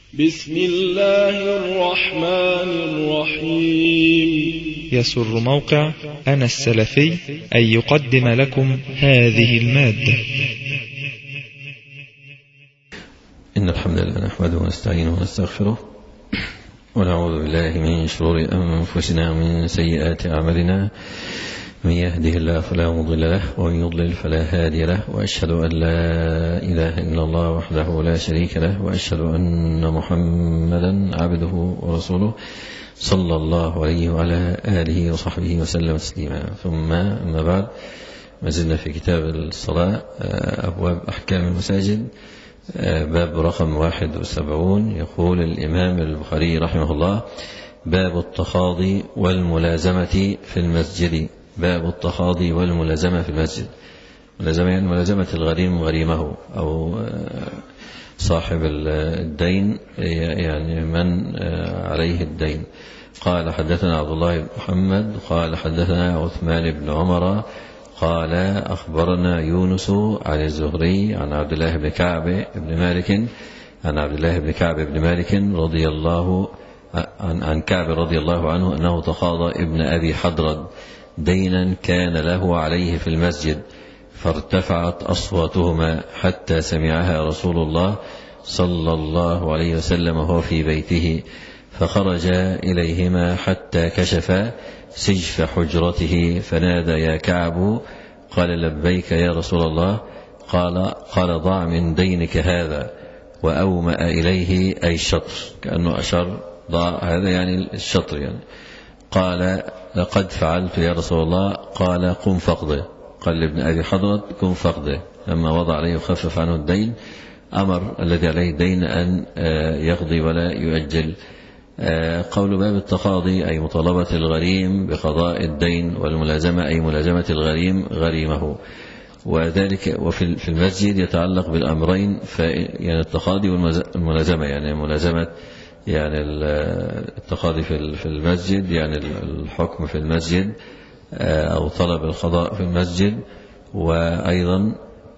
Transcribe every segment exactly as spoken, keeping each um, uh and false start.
بسم الله الرحمن الرحيم. يسر موقع أنا السلفي أن يقدم لكم هذه المادة. إن الحمد لله نحمده ونستعينه ونستغفره ونعوذ بالله من شرور أنفسنا ومن سيئات أعمالنا. من يهده الله فلا مضل له ومن يضلل فلا هادي له، وأشهد أن لا إله إلا الله وحده لا شريك له، وأشهد أن محمدا عبده ورسوله صلى الله عليه وعلى آله وصحبه وسلم تسليما. ثم أما بعد، ما زلنا في كتاب الصلاة، أبواب أحكام المساجد، باب رقم واحد وسبعون. يقول الإمام البخاري رحمه الله: باب التخاضي والملازمة في المسجد. باب التخاضي والملازمة في المسجد. ملازمة يعني ملازمة الغريم غريمه، أو صاحب الدين، يعني من عليه الدين. قال حدثنا عبد الله بن محمد قال حدثنا عثمان بن عمر قال أخبرنا يونس عن الزهري عن عبد الله بن كعب بن مالك عن عبد الله بن كعب بن مالك رضي الله عن, عن كعب رضي الله عنه أنه تخاضى ابن أبي حضرد دينا كان له عليه في المسجد، فارتفعت أصواتهما حتى سمعها رسول الله صلى الله عليه وسلم وهو في بيته، فخرج إليهما حتى كشف سجف حجرته فنادى: يا كعب. قال: لبيك يا رسول الله. قال قال ضع من دينك هذا، وأومأ إليه أي الشطر، كأنه أشر ضع هذا يعني الشطر يعني. قال: لقد فعلت يا رسول الله. قال: قم فقده. قال لابن أبي حضرة: قم فقده. لما وضع عليه وخفف عنه الدين، أمر الذي عليه الدين أن يقضي ولا يؤجل. قول باب التقاضي أي مطالبة الغريم بقضاء الدين، والملازمة أي ملازمة الغريم غريمه. وذلك وفي المسجد يتعلق بالأمرين، يعني التقاضي والملازمة، يعني ملازمة يعني التقاضي في المسجد يعني الحكم في المسجد أو طلب القضاء في المسجد، وأيضا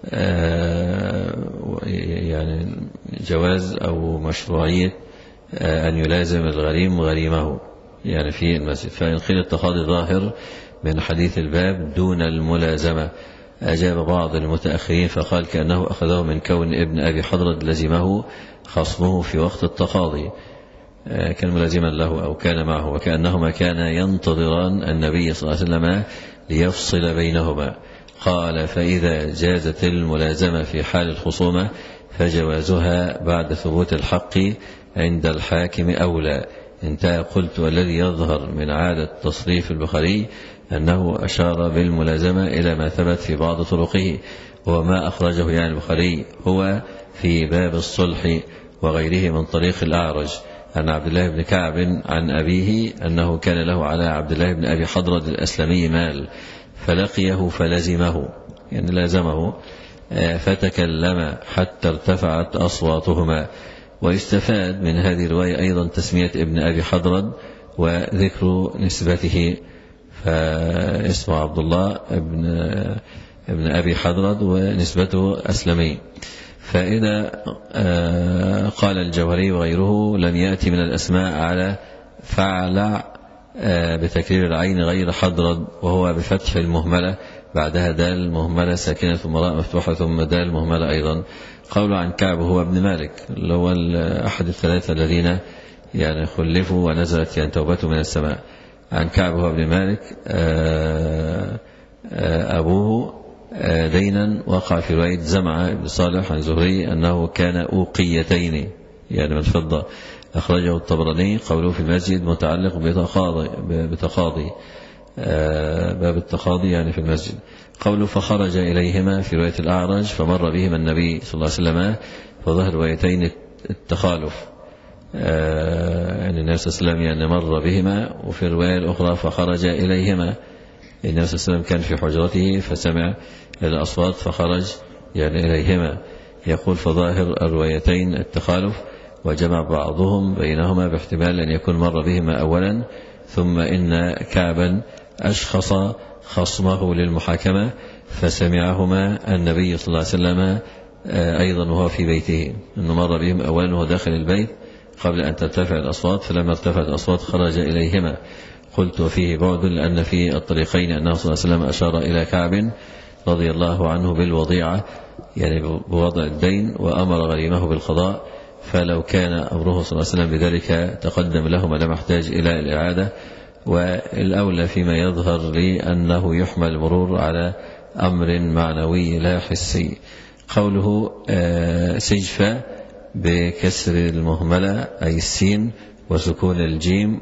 يعني جواز أو مشروعية أن يلازم الغريم غريمه يعني في المسجد. فإن قيل التقاضي ظاهر من حديث الباب دون الملازمة، أجاب بعض المتأخرين فقال كأنه أخذه من كون ابن أبي حضرد لزمه خصمه في وقت التقاضي، كان ملازما له أو كان معه، وكأنهما كانا ينتظران النبي صلى الله عليه وسلم ليفصل بينهما. قال: فإذا جازت الملازمة في حال الخصومة فجوازها بعد ثبوت الحق عند الحاكم أولى. انتهى. قلت: والذي يظهر من عادة تصريف البخاري أنه أشار بالملازمة إلى ما ثبت في بعض طرقه، وما أخرجه يعني البخاري هو في باب الصلح وغيره من طريق الأعرج عن عبد الله بن كعب عن أبيه أنه كان له على عبد الله بن أبي حضرد الأسلمي مال، فلقيه فلزمه يعني لازمه، فتكلم حتى ارتفعت أصواتهما. ويستفاد من هذه الرواية أيضا تسمية ابن أبي حضرد وذكر نسبته، فاسمه عبد الله ابن, ابن أبي حضرد ونسبته أسلمي. فإذا قال الجوهري وغيره لم يأتي من الأسماء على فعل بتكرير العين غير حضرد، وهو بفتح المهملة بعدها دال مهملة ساكنة ثم راء مفتوحة ثم دال مهملة أيضا. قول عن كعب هو ابن مالك، اللي هو أحد الثلاثة الذين يعني خلفوا ونزلت يعني توبته من السماء. عن كعب هو ابن مالك أبوه دينا وقع في رواية زمعة بن صالح عن زهري أنه كان أوقيتين يعني من فضة، أخرجه الطبراني. قوله في المسجد متعلق بتقاضي, بتقاضي باب التقاضي يعني في المسجد. قوله فخرج إليهما في رواية الأعرج فمر بهما النبي صلى الله عليه وسلم، فظهر روايتين التخالف، يعني النبي صلى الله عليه وسلم يعني مر بهما، وفي الرواية الأخرى فخرج إليهما، النبي صلى الله عليه وسلم كان في حجرته فسمع الأصوات فخرج يعني إليهما. يقول فظاهر الروايتين التخالف، وجمع بعضهم بينهما باحتمال أن يكون مر بهما أولا، ثم إن كعبا أشخص خصمه للمحاكمة فسمعهما النبي صلى الله عليه وسلم أيضا وهو في بيته، أنه مر بهم أولا وهو داخل البيت قبل أن ترتفع الأصوات، فلما ارتفعت الأصوات خرج إليهما. قلت وفيه بعد، لأن في الطريقين أنه صلى الله عليه وسلم أشار إلى كعب رضي الله عنه بالوضيعة يعني بوضع الدين، وأمر غريمه بالقضاء، فلو كان أمره صلى الله عليه وسلم بذلك تقدم لهما لما احتاج إلى الإعادة. والأولى فيما يظهر لي أنه يحمل المرور على أمر معنوي لا حسي. قوله سجفة بكسر المهملة أي السين وسكون الجيم،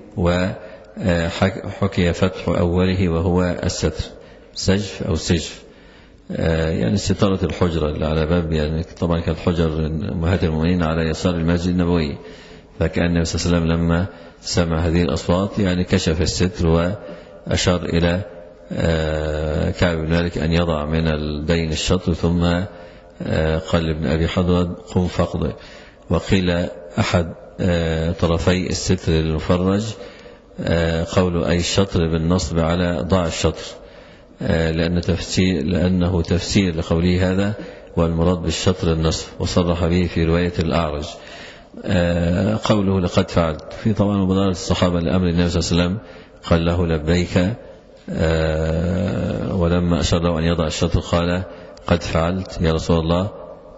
وحكي فتح أوله وهو الستر، سجف أو سجف يعني ستارة الحجرة اللي على باب، يعني طبعا كانت حجر أمهات المؤمنين على يسار المسجد النبوي، فكأن النبي صلى الله عليه وسلم لما سمع هذه الأصوات يعني كشف الستر وأشار إلى كعب بن مالك أن يضع من الدين الشطر، ثم قال لابن أبي حضرة قم فاقض. وقيل أحد طرفي الستر المفرج قول أي الشطر بالنصب على ضع الشطر، لأن تفسير لأنه تفسير لقوله هذا، والمراد بالشطر النصف، وصرح به في رواية الأعرج. قوله لقد فعلت، في طبعا مبادرة الصحابة لأمر النبي صلى الله عليه وسلم قال له لبيك، ولما أشار له أن يضع الشطر قال قد فعلت يا رسول الله.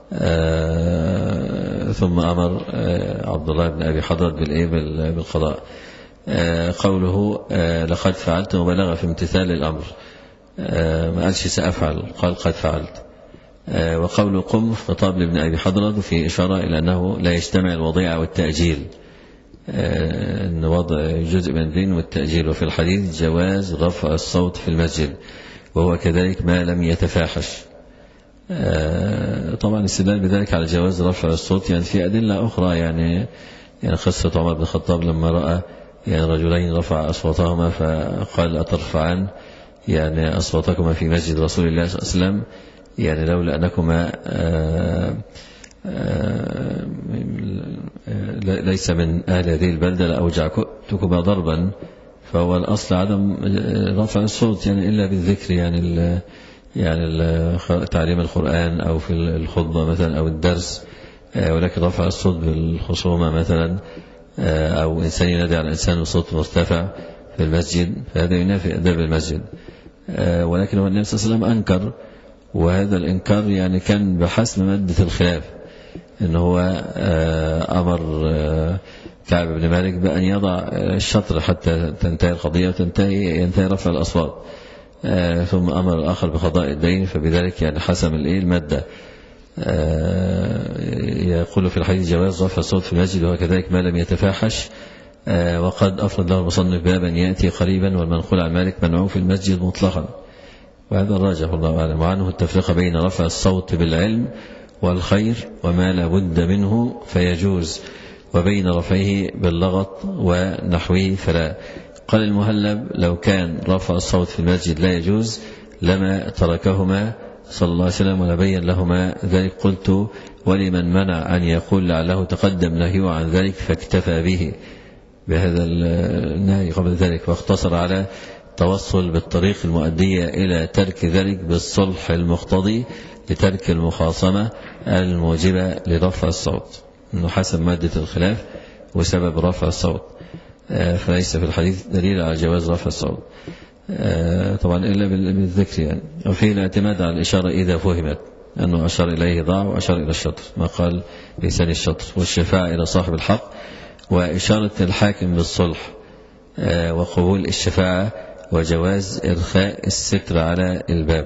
ثم أمر عبد الله بن أبي حضرة بالقضاء. قوله لقد فعلت مبالغة في امتثال الأمر، ما قالش سأفعل، قال قد فعلت. وقول قم خطاب لابن أبي حضرة في إشارة إلى أنه لا يجتمع الوضيعة والتأجيل، أن وضع جزء من الدين والتأجيل. وفي الحديث جواز رفع الصوت في المسجد، وهو كذلك ما لم يتفاحش. طبعا استدلال بذلك على جواز رفع الصوت يعني في أدلة أخرى، يعني يعني قصة عمر بن الخطاب لما رأى يعني رجلين رفع أصواتهما فقال أترفعان يعني أصواتكما في مسجد رسول الله صلى الله عليه وسلم، يعني لولا أنكما آآ آآ ليس من أهل هذه البلدة لأوجعتكما ضربا. فهو الأصل عدم رفع الصوت يعني إلا بالذكر، يعني ال يعني ال تعليم القرآن أو في الخطبة مثلا أو الدرس، ولكن رفع الصوت بالخصومة مثلا أو إنسان ينادي على إنسان بصوت مرتفع في المسجد، فهذا ينافي أداب المسجد. ولكن هو النبي صلى الله عليه وسلم أنكر، وهذا الإنكار يعني كان بحسب مادة الخلاف، إن هو أمر كعب بن مالك بأن يضع الشطر حتى تنتهي القضية وتنتهي ينتهي رفع الأصوات، ثم أمر الآخر بقضاء الدين، فبذلك يعني حسم المادة. يقول في الحديث جواز رفع الصوت في المسجد، وهو كذلك ما لم يتفاحش. وقد أفرد له المصنف بابا يأتي قريبا، والمنقول عن مالك منعه في المسجد مطلقا، وهذا الراجح والله أعلم. وعنه التفرقة بين رفع الصوت بالعلم والخير وما لا بد منه فيجوز، وبين رفعه باللغط ونحوه فلا. قال المهلب لو كان رفع الصوت في المسجد لا يجوز لما تركهما صلى الله عليه وسلم ولا بين لهما ذلك. قلت ولمن منع أن يقول لعله تقدم نهيه عن ذلك فاكتفى به بهذا النهي قبل ذلك، واختصر على التوصل بالطريق المؤدية إلى ترك ذلك بالصلح المقتضي لترك المخاصمة الموجبة لرفع الصوت، إنه حسب مادة الخلاف وسبب رفع الصوت، فليس في الحديث دليل على جواز رفع الصوت طبعا إلا بالذكر يعني. وفيه الاعتماد على الإشارة إذا فهمت أنه أشار إليه ضاع وأشار إلى الشطر ما قال لسان الشطر، والشفاعة إلى صاحب الحق، وإشارة الحاكم بالصلح، وقبول الشفاعة، وجواز إرخاء الستر على الباب.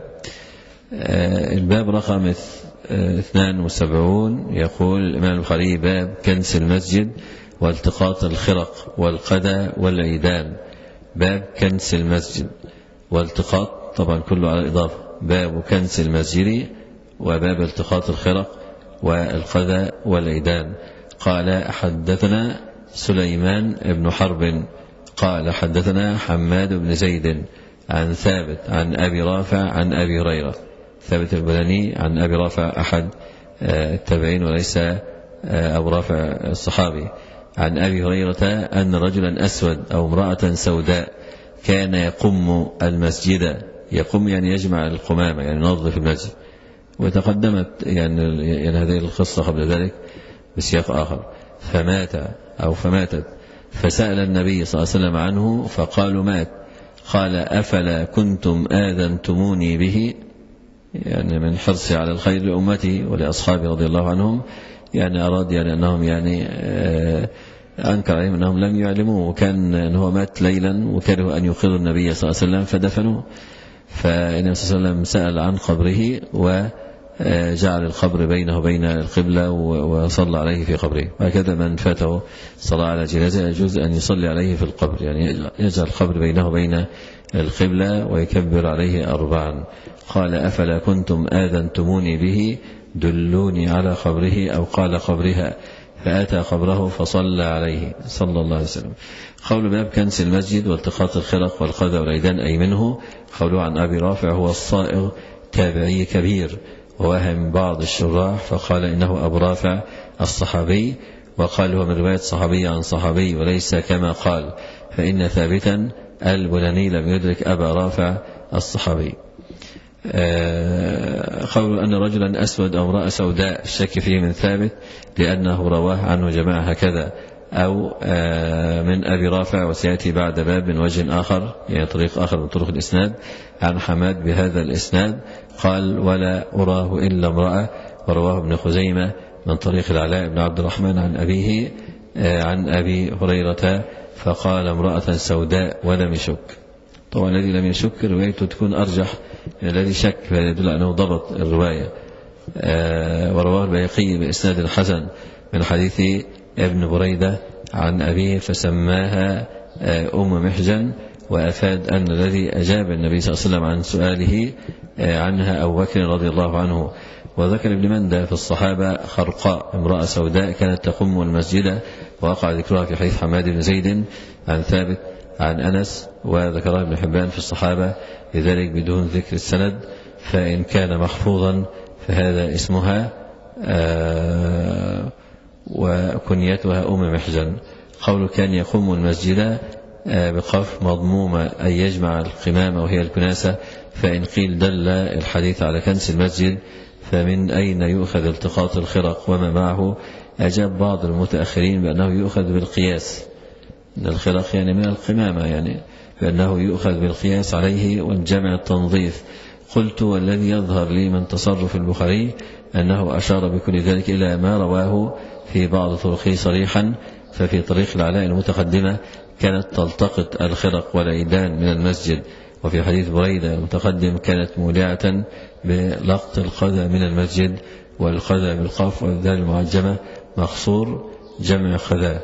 الباب رقم اثنان وسبعون يقول الإمام البخاري باب كنس المسجد والتقاط الخرق والقدى والعيدان. باب كنس المسجد والتقاط طبعا كله على الإضافة، باب كنس المسجد وباب التقاط الخرق والقدى والعيدان. قال حدثنا سليمان بن حرب قال حدثنا حماد بن زيد عن ثابت عن أبي رافع عن أبي هريرة. ثابت البناني عن أبي رافع أحد التابعين وليس أبو رافع الصحابي. عن أبي هريرة أن رجلا أسود أو امرأة سوداء كان يقم المسجد، يقم يعني يجمع القمامة يعني ينظف المسجد، وتقدمت يعني, يعني هذه القصة قبل ذلك بسياق آخر. فمات أو فماتت فسأل النبي صلى الله عليه وسلم عنه فقالوا مات، قال أفلا كنتم آذنتموني به، يعني من حرصي على الخير لأمتي ولأصحابي رضي الله عنهم، يعني أراد يعني أنهم يعني أنكر عليهم أنهم لم يعلموه، وكان أنه مات ليلا وكانوا أن يوقظوا النبي صلى الله عليه وسلم فدفنوه، فالنبي صلى الله عليه وسلم سأل عن قبره وجعل القبر بينه وبين القبلة وصلى عليه في قبره. وهكذا من فاته صلاة على جنازة يجوز أن يصلي عليه في القبر، يعني يجعل القبر بينه وبين القبلة ويكبر عليه أربعا. قال أفلا كنتم آذنتموني به دلوني على قبره، أو قال قبرها، فأتى قبره فصلى عليه صلى الله عليه وسلم. قول باب كنس المسجد والتقاط الخرق والقذى والعيدان أي منه. قوله عن أبي رافع هو الصائغ تابعي كبير، ووهم بعض الشراح فقال إنه أبو رافع الصحابي، وقال هو من رواية صحابي عن صحابي وليس كما قال، فإن ثابتا البناني لم يدرك أبا رافع الصحابي. قول أن رجلا أسود أو امرأة سوداء الشك فيه من ثابت لأنه رواه عنه جماعة هكذا، أو من أبي رافع، وسيأتي بعد باب من وجه آخر يعني طريق آخر من طرق الإسناد عن حماد بهذا الإسناد. قال ولا أراه إلا امرأة، ورواه ابن خزيمة من طريق العلاء بن عبد الرحمن عن أبيه عن أبي هريرة فقال امرأة سوداء ولم يشك. طبعا الذي لم يشك روايته تكون أرجح من الذي شك، فيدل أنه ضبط الرواية. ورواه البيهقي بإسناد حسن من حديث ابن بريدة عن أبيه فسماها أم محجن، وأفاد أن الذي أجاب النبي صلى الله عليه وسلم عن سؤاله عنها أبو بكر رضي الله عنه. وذكر ابن مندى في الصحابة خرقاء امرأة سوداء كانت تقوم المسجد، ووقع ذكرها في حديث حماد بن زيد عن ثابت عن أنس، وذكرها ابن حبان في الصحابة لذلك بدون ذكر السند، فإن كان محفوظا فهذا اسمها وكنيتها أم محجن. قول كان يقوم المسجد بقف مضمومة أي يجمع القمامة وهي الكناسة، فإن قيل دل الحديث على كنس المسجد فمن أين يؤخذ التقاط الخرق وما معه؟ أجاب بعض المتأخرين بأنه يؤخذ بالقياس، الخرق يعني من القمامة، يعني بأنه يؤخذ بالقياس عليه والجمع التنظيف. قلت والذي يظهر لي من تصرف البخاري أنه أشار بكل ذلك إلى ما رواه في بعض طرقه صريحا، ففي طريق العلاء المتقدمة كانت تلتقط الخرق والعيدان من المسجد، وفي حديث بريدة المتقدم كانت مولعة بلقط القذى من المسجد، والقذى بالقاف والذال المعجمة مقصور جمع قذى،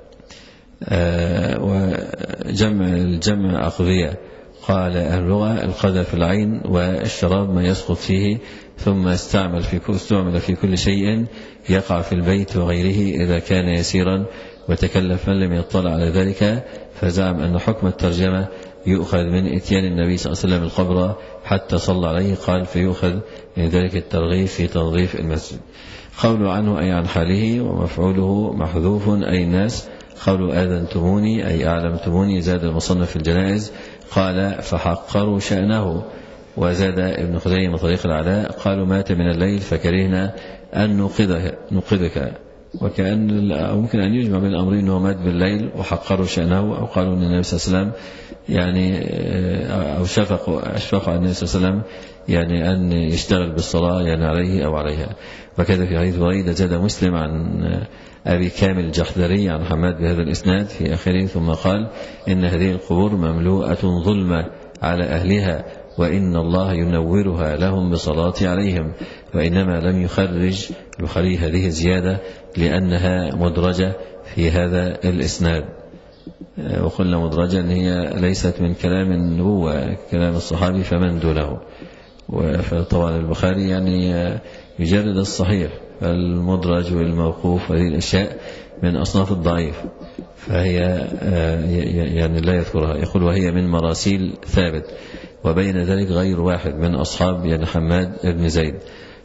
وجمع الجمع أقذية. قال أهل اللغة القذى في العين، والشراب ما يسقط فيه، ثم استعمل في كل استعمل في كل شيء يقع في البيت وغيره إذا كان يسيرا، وتكلف من لم يطلع على ذلك، فزعم أن حكم الترجمة يؤخذ من إتيان النبي صلى الله عليه وسلم القبر حتى صلى عليه، قال فيؤخذ من ذلك الترغيب في تنظيف المسجد. قول عنه أي عن حاله، ومفعوله محذوف أي الناس. قول آذنتموني أي أعلمتموني. زاد المصنف في الجنائز قال فحقروا شأنه. وزاد ابن خزيمة طريق العلاء قالوا مات من الليل فكرهنا أن نوقظك، وكأن ممكن أن يجمع بين الأمرين أنه مات بالليل وحقروا شأنه، أو قالوا أن النبي صلى الله عليه وسلم يعني أو شفقوا أشفقوا على النبي صلى الله عليه وسلم يعني أن يشتغل بالصلاة يعني عليه أو عليها. وكذا في حديث بريدة زاد مسلم عن أبي كامل الجحدري عن حماد بهذا الإسناد في آخره، ثم قال إن هذه القبور مملوءة ظلمة على أهلها، وإن الله ينورها لهم بصلاة عليهم. وإنما لم يخرج البخاري هذه الزيادة لأنها مدرجة في هذا الإسناد، وقلنا مدرجة أن هي ليست من كلام النبوة، كلام الصحابي فمن دونه. فطبعا البخاري يعني يجرد الصحيح، المدرج والموقوف هذه الأشياء من أصناف الضعيف، فهي يعني لا يذكرها. يقول وهي من مراسيل ثابت، وبين ذلك غير واحد من أصحاب يعني حماد بن زيد.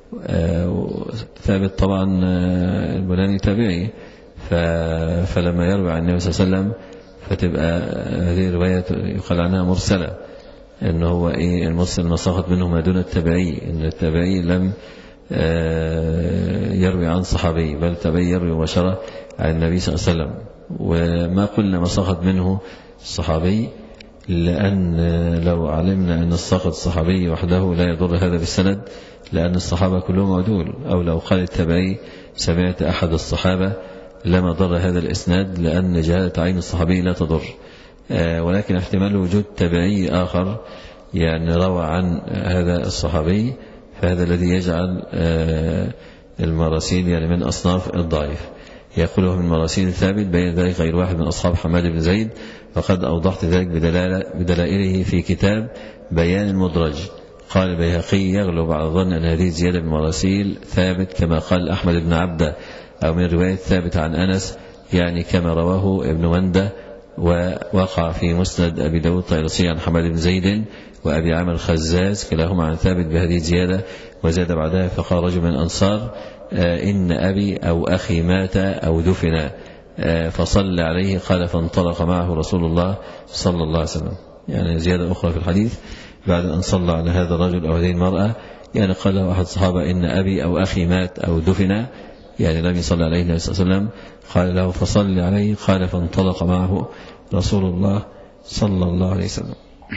ثابت طبعا البناني تابعي، فلما يروي عن النبي صلى الله عليه وسلم فتبقى هذه الرواية يقال عنها مرسلة، إنه هو إيه المرسل ما سقط منه ما دون التابعي، إن التابعي لم يروي عن صحابي، بل تبي يروي مباشرة عن النبي صلى الله عليه وسلم. وما قلنا ما سقط منه الصحابي، لأن لو علمنا أن السقط الصحابي وحده لا يضر هذا بالسند، لأن الصحابة كلهم عدول. أو لو قال التابعي سمعت أحد الصحابة لما ضر هذا الإسناد، لأن جهالة عين الصحابي لا تضر. ولكن احتمال وجود تابعي آخر يعني روى عن هذا الصحابي، فهذا الذي يجعل المراسيل يعني من أصناف الضعيف. يقوله من مراسيل ثابت بين ذلك غير واحد من أصحاب حماد بن زيد، وقد أوضحت ذلك بدلائله في كتاب بيان المدرج. قال البيهقي يغلب على الظن أن هذه زيادة من مراسيل ثابت، كما قال أحمد بن عبده، أو من رواية ثابت عن أنس، يعني كما رواه ابن مندة. ووقع في مسند أبي داود طيرسي عن حماد بن زيد وأبي عامر الخزاز كلاهما عن ثابت بهذه الزيادة. وزاد بعدها فقال رجل من الأنصار إن أبي أو أخي مات أو دفن فصلى عليه، قال فانطلق معه رسول الله صلى الله عليه وسلم. يعني زيادة أخرى في الحديث بعد أن صلى على هذا الرجل أو هذه المرأة، يعني قال له أحد الصحابة إن أبي أو أخي مات أو دفن، يعني لم يصلى عليه النبي صلى الله عليه وسلم، قال له فصلى عليه، قال فانطلق معه رسول الله صلى الله عليه وسلم.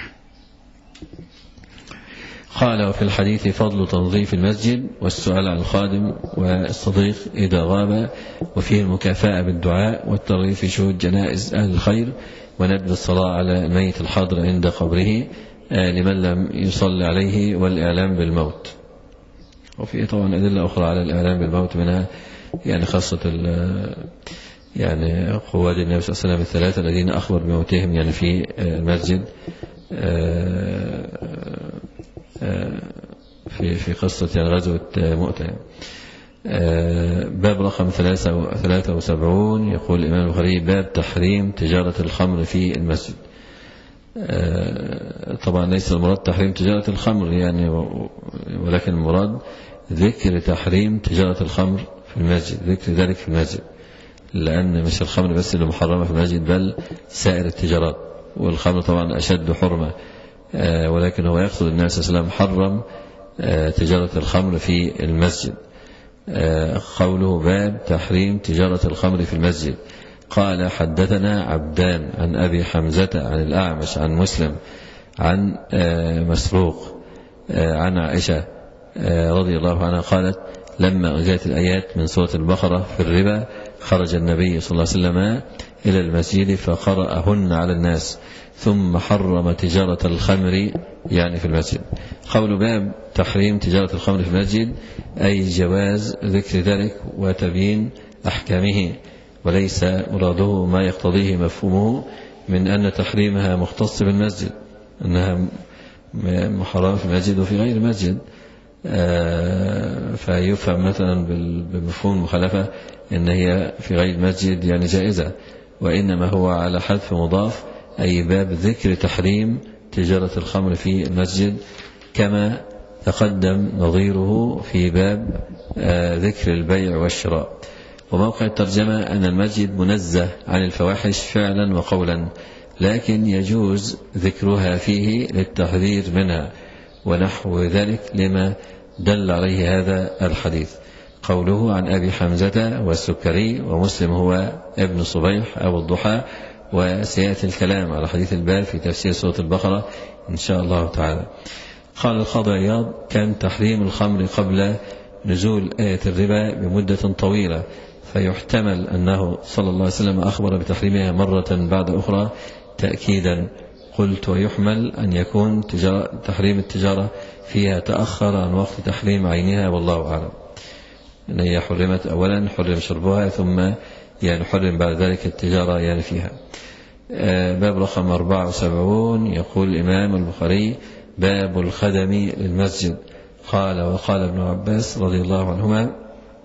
قال وفي الحديث فضل تنظيف المسجد والسؤال عن الخادم والصديق إذا غاب، وفيه المكافأة بالدعاء والترغيب في شهود جنائز أهل الخير، وندب الصلاة على الميت الحاضر عند قبره لمن لم يصلي عليه، والإعلام بالموت. وفيه طبعا أدلة أخرى على الإعلام بالموت، منها يعني خاصة يعني قواد النبي صلى الله عليه وسلم الثلاثة الذين أخبر بموتهم يعني في المسجد في في قصة يعني غزوة مؤتة. باب رقم ثلاثة وسبعون يقول الإمام البخاري باب تحريم تجارة الخمر في المسجد. طبعا ليس المراد تحريم تجارة الخمر يعني، ولكن المراد ذكر تحريم تجارة الخمر في المسجد، ذكر ذلك في المسجد، لأن مش الخمر بس اللي محرمة في المسجد بل سائر التجارات. والخمر طبعا أشد حرمة، ولكن هو يقصد النبي صلى الله عليه وسلم حرم تجارة الخمر في المسجد. قوله باب تحريم تجارة الخمر في المسجد. قال حدثنا عبدان عن أبي حمزة عن الأعمش عن مسلم عن مسروق عن عائشة رضي الله عنها قالت لما أنزلت الآيات من سورة البقرة في الربا خرج النبي صلى الله عليه وسلم إلى المسجد فقرأهن على الناس ثم حرم تجارة الخمر يعني في المسجد. قول باب تحريم تجارة الخمر في المسجد أي جواز ذكر ذلك وتبيين أحكامه، وليس مراده ما يقتضيه مفهومه من أن تحريمها مختص بالمسجد، أنها محرمة في المسجد وفي غير المسجد، فيفهم مثلا بمفهوم المخالفة أن هي في غير المسجد يعني جائزة، وإنما هو على حذف مضاف أي باب ذكر تحريم تجارة الخمر في المسجد، كما تقدم نظيره في باب ذكر البيع والشراء. وموقع الترجمة أن المسجد منزه عن الفواحش فعلا وقولا، لكن يجوز ذكرها فيه للتحذير منها ونحو ذلك لما دل عليه هذا الحديث. قوله عن أبي حمزة والسكري ومسلم هو ابن صبيح أو الضحى، وسيأتي الكلام على حديث الباب في تفسير سورة البقرة إن شاء الله تعالى. قال القاضي عياض كان تحريم الخمر قبل نزول آية الربا بمدة طويلة، فيحتمل أنه صلى الله عليه وسلم أخبر بتحريمها مرة بعد أخرى تأكيدا. قلت ويحمل أن يكون تحريم التجارة فيها تأخر عن وقت تحريم عينها، والله أعلم. أن هي حرمت أولا حرم شربها ثم يعني حرم بعد ذلك التجارة يعني فيها. باب رقم أربعة وسبعون يقول الإمام البخاري باب الخدم للمسجد. قال وقال ابن عباس رضي الله عنهما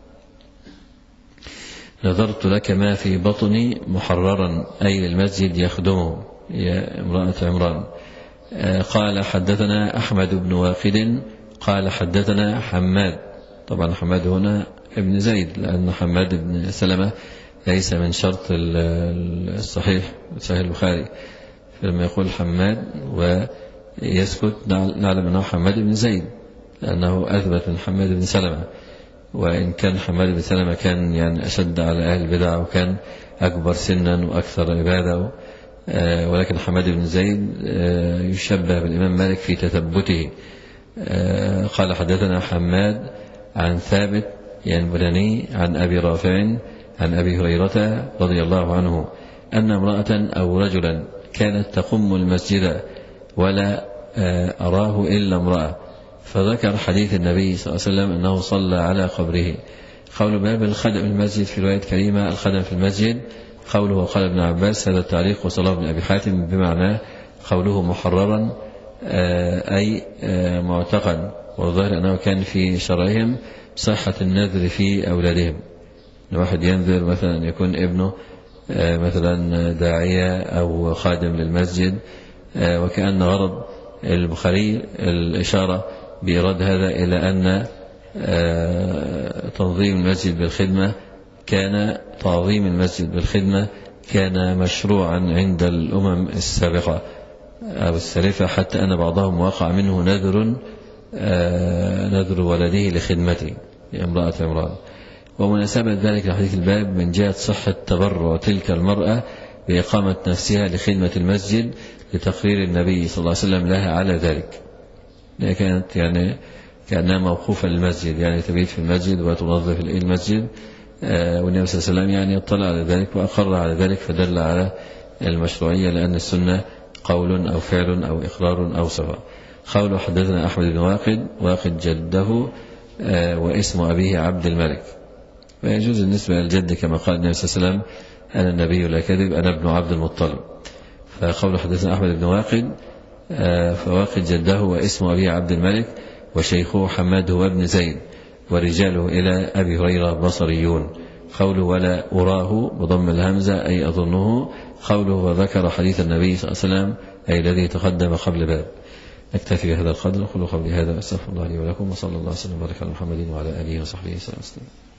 نظرت لك ما في بطني محررا أي للمسجد يخدمه يا امرأة عمران. قال حدثنا أحمد بن واقد قال حدثنا حماد، طبعا حماد هنا ابن زيد لأن حماد بن سلمة ليس من شرط الصحيح صحيح البخاري، فلما يقول حماد ويسكت نعلم أنه حماد بن زيد، لأنه أثبت من حماد بن سلمة، وإن كان حماد بن سلمة كان يعني أشد على أهل البدع وكان أكبر سنا وأكثر عبادة، ولكن حماد بن زيد يشبه بالإمام مالك في تثبته. قال حدثنا حماد عن ثابت ينبلني عن أبي رافع عن أبي هريرة رضي الله عنه أن امرأة أو رجلا كانت تقم المسجد ولا أراه إلا امرأة، فذكر حديث النبي صلى الله عليه وسلم أنه صلى على قبره. قول باب الخدم المسجد في رواية كريمة الخدم في المسجد، قوله قال ابن عباس هذا التعليق وصلاه ابن أبي حاتم بمعنى قوله محررا أي معتقا، والظاهر أنه كان في شرعهم صحة النذر في أولادهم. الواحد ينذر مثلا أن يكون ابنه مثلا داعية أو خادم للمسجد، وكأن غرض البخاري الإشارة بإيراد هذا إلى أن تنظيم المسجد بالخدمة كان تعظيم المسجد بالخدمة كان مشروعا عند الأمم السابقة أو السالفة، حتى أن بعضهم وقع منه نذر نذر ولده لخدمته لامرأة امرأة. ومناسبة ذلك لحديث الباب من جهة صحة تبرع تلك المرأة بإقامة نفسها لخدمة المسجد لتقرير النبي صلى الله عليه وسلم لها على ذلك. كانت يعني كأنها موقوفة للمسجد، يعني تبيت في المسجد وتنظف المسجد، والنبي صلى الله عليه وسلم يعني اطلع على ذلك وأقر على ذلك، فدل على المشروعية، لأن السنة قول أو فعل أو إقرار أو صفة. قوله حدثنا أحمد بن واقد واقد جده واسم أبيه عبد الملك، ويجوز النسبة للجد كما قال النبي صلى الله عليه وسلم أنا النبي لا كذب أنا ابن عبد المطلب. فقوله حدثنا أحمد بن واقد فواقد جده واسم أبيه عبد الملك وشيخه حماد هو ابن زيد ورجاله إلى أبي هريرة بصريون. قوله ولا أراه بضم الهمزة أي أظنه. قوله وذكر حديث النبي صلى الله عليه وسلم أي الذي تقدم قبل باب. نكتفي بهذا القدر. قولوا قولي هذا أستغفر الله لي ولكم، وصلى الله وسلم وبارك على محمد وعلى آله وصحبه وسلم.